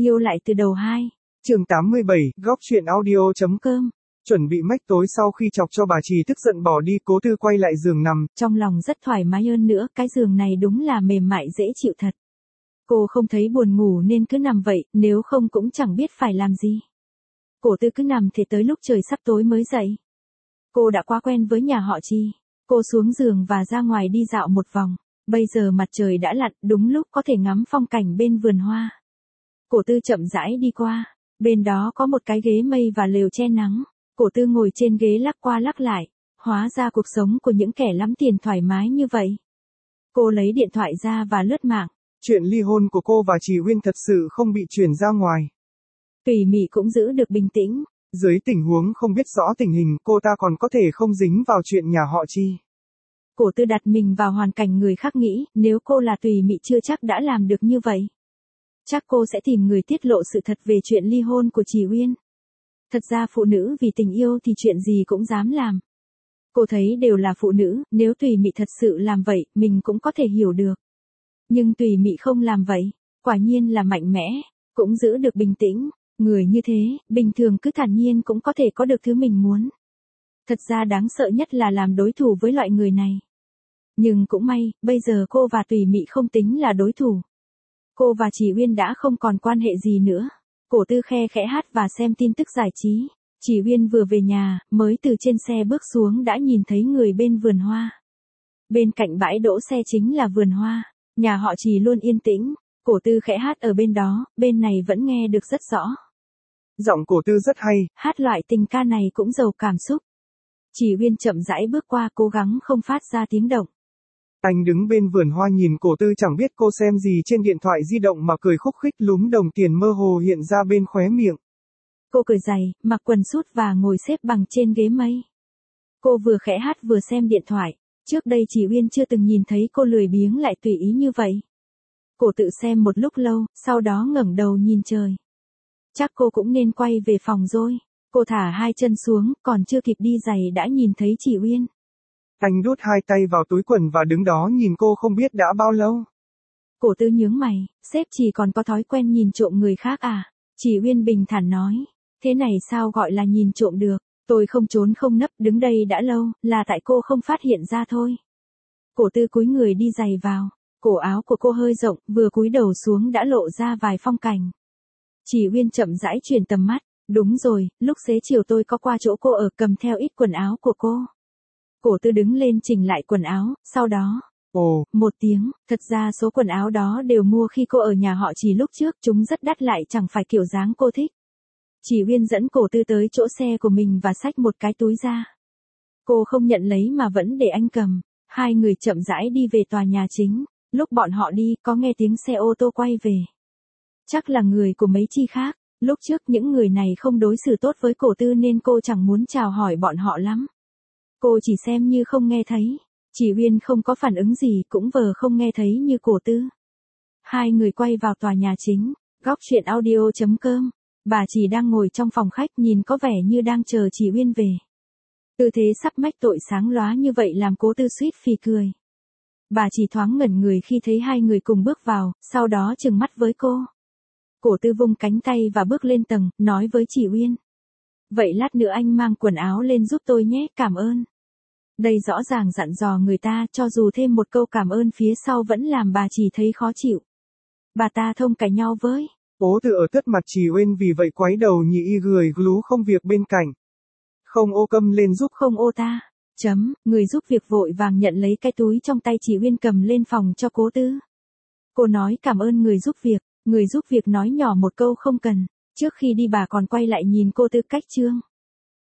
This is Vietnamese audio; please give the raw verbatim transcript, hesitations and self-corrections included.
Yêu lại từ đầu hai. Chương tám mươi bảy, góc truyện audio chấm Cơm. Chuẩn bị mách tối sau khi chọc cho bà Trì tức giận bỏ đi, Cố Tư quay lại giường nằm. Trong lòng rất thoải mái hơn nữa, cái giường này đúng là mềm mại dễ chịu thật. Cô không thấy buồn ngủ nên cứ nằm vậy, nếu không cũng chẳng biết phải làm gì. Cố Tư cứ nằm thế tới lúc trời sắp tối mới dậy. Cô đã quá quen với nhà họ Trì. Cô xuống giường và ra ngoài đi dạo một vòng. Bây giờ mặt trời đã lặn, đúng lúc có thể ngắm phong cảnh bên vườn hoa. Cố Tư chậm rãi đi qua. Bên đó có một cái ghế mây và lều che nắng. Cố Tư ngồi trên ghế lắc qua lắc lại. Hóa ra cuộc sống của những kẻ lắm tiền thoải mái như vậy. Cô lấy điện thoại ra và lướt mạng. Chuyện ly hôn của cô và Trì Uyên thật sự không bị truyền ra ngoài. Tùy Mị cũng giữ được bình tĩnh. Dưới tình huống không biết rõ tình hình, cô ta còn có thể không dính vào chuyện nhà họ Trì. Cố Tư đặt mình vào hoàn cảnh người khác nghĩ, nếu cô là Tùy Mị chưa chắc đã làm được như vậy. Chắc cô sẽ tìm người tiết lộ sự thật về chuyện ly hôn của Trì Uyên. Thật ra phụ nữ vì tình yêu thì chuyện gì cũng dám làm. Cô thấy đều là phụ nữ, nếu Tùy Mị thật sự làm vậy, mình cũng có thể hiểu được. Nhưng Tùy Mị không làm vậy, quả nhiên là mạnh mẽ, cũng giữ được bình tĩnh. Người như thế, bình thường cứ thản nhiên cũng có thể có được thứ mình muốn. Thật ra đáng sợ nhất là làm đối thủ với loại người này. Nhưng cũng may, bây giờ cô và Tùy Mị không tính là đối thủ. Cô và Trì Uyên đã không còn quan hệ gì nữa. Cố Tư khe khẽ hát và xem tin tức giải trí. Trì Uyên vừa về nhà, mới từ trên xe bước xuống đã nhìn thấy người bên vườn hoa. Bên cạnh bãi đỗ xe chính là vườn hoa. Nhà họ Trì luôn yên tĩnh. Cố Tư khẽ hát ở bên đó, bên này vẫn nghe được rất rõ. Giọng Cố Tư rất hay. Hát loại tình ca này cũng giàu cảm xúc. Trì Uyên chậm rãi bước qua, cố gắng không phát ra tiếng động. Anh đứng bên vườn hoa nhìn Cố Tư, chẳng biết cô xem gì trên điện thoại di động mà cười khúc khích, lúm đồng tiền mơ hồ hiện ra bên khóe miệng. Cô cười dày, mặc quần sút và ngồi xếp bằng trên ghế mây. Cô vừa khẽ hát vừa xem điện thoại. Trước đây Trì Uyên chưa từng nhìn thấy cô lười biếng lại tùy ý như vậy. Cô tự xem một lúc lâu, sau đó ngẩng đầu nhìn trời. Chắc cô cũng nên quay về phòng rồi. Cô thả hai chân xuống, còn chưa kịp đi giày đã nhìn thấy Trì Uyên. Anh đút hai tay vào túi quần và đứng đó nhìn cô không biết đã bao lâu. Cố Tư nhướng mày, sếp chỉ còn có thói quen nhìn trộm người khác à? Trì Uyên bình thản nói, thế này sao gọi là nhìn trộm được, tôi không trốn không nấp đứng đây đã lâu, là tại cô không phát hiện ra thôi. Cố Tư cúi người đi giày vào, cổ áo của cô hơi rộng, vừa cúi đầu xuống đã lộ ra vài phong cảnh. Trì Uyên chậm rãi chuyển tầm mắt, đúng rồi, lúc xế chiều tôi có qua chỗ cô ở cầm theo ít quần áo của cô. Cố Tư đứng lên chỉnh lại quần áo, sau đó, ồ, một tiếng, thật ra số quần áo đó đều mua khi cô ở nhà họ Trì lúc trước, chúng rất đắt lại chẳng phải kiểu dáng cô thích. Trì Uyên dẫn Cố Tư tới chỗ xe của mình và xách một cái túi ra. Cô không nhận lấy mà vẫn để anh cầm. Hai người chậm rãi đi về tòa nhà chính. Lúc bọn họ đi, có nghe tiếng xe ô tô quay về. Chắc là người của mấy chi khác. Lúc trước những người này không đối xử tốt với Cố Tư nên cô chẳng muốn chào hỏi bọn họ lắm. Cô chỉ xem như không nghe thấy. Trì Uyên không có phản ứng gì, cũng vờ không nghe thấy như Cố Tư. Hai người quay vào tòa nhà chính. Góc truyện audio chấm com. Bà Trì đang ngồi trong phòng khách nhìn có vẻ như đang chờ Trì Uyên về. Tư thế sắp mách tội sáng lóa như vậy làm Cố Tư suýt phì cười. Bà Trì thoáng ngẩn người khi thấy hai người cùng bước vào, sau đó trừng mắt với cô. Cố Tư vung cánh tay và bước lên tầng, nói với Trì Uyên. Vậy lát nữa anh mang quần áo lên giúp tôi nhé, cảm ơn. Đây rõ ràng dặn dò người ta, cho dù thêm một câu cảm ơn phía sau vẫn làm bà Trì thấy khó chịu. Bà ta thông cả nhau với. Cố Tư ở tất mặt Trì Uyên vì vậy quái đầu nhị y gười glú không việc bên cạnh. Không ô câm lên giúp không ô ta. Chấm, người giúp việc vội vàng nhận lấy cái túi trong tay Trì Uyên cầm lên phòng cho Cố Tư. Cô nói cảm ơn người giúp việc, người giúp việc nói nhỏ một câu không cần. Trước khi đi bà còn quay lại nhìn cô Tư cách trương.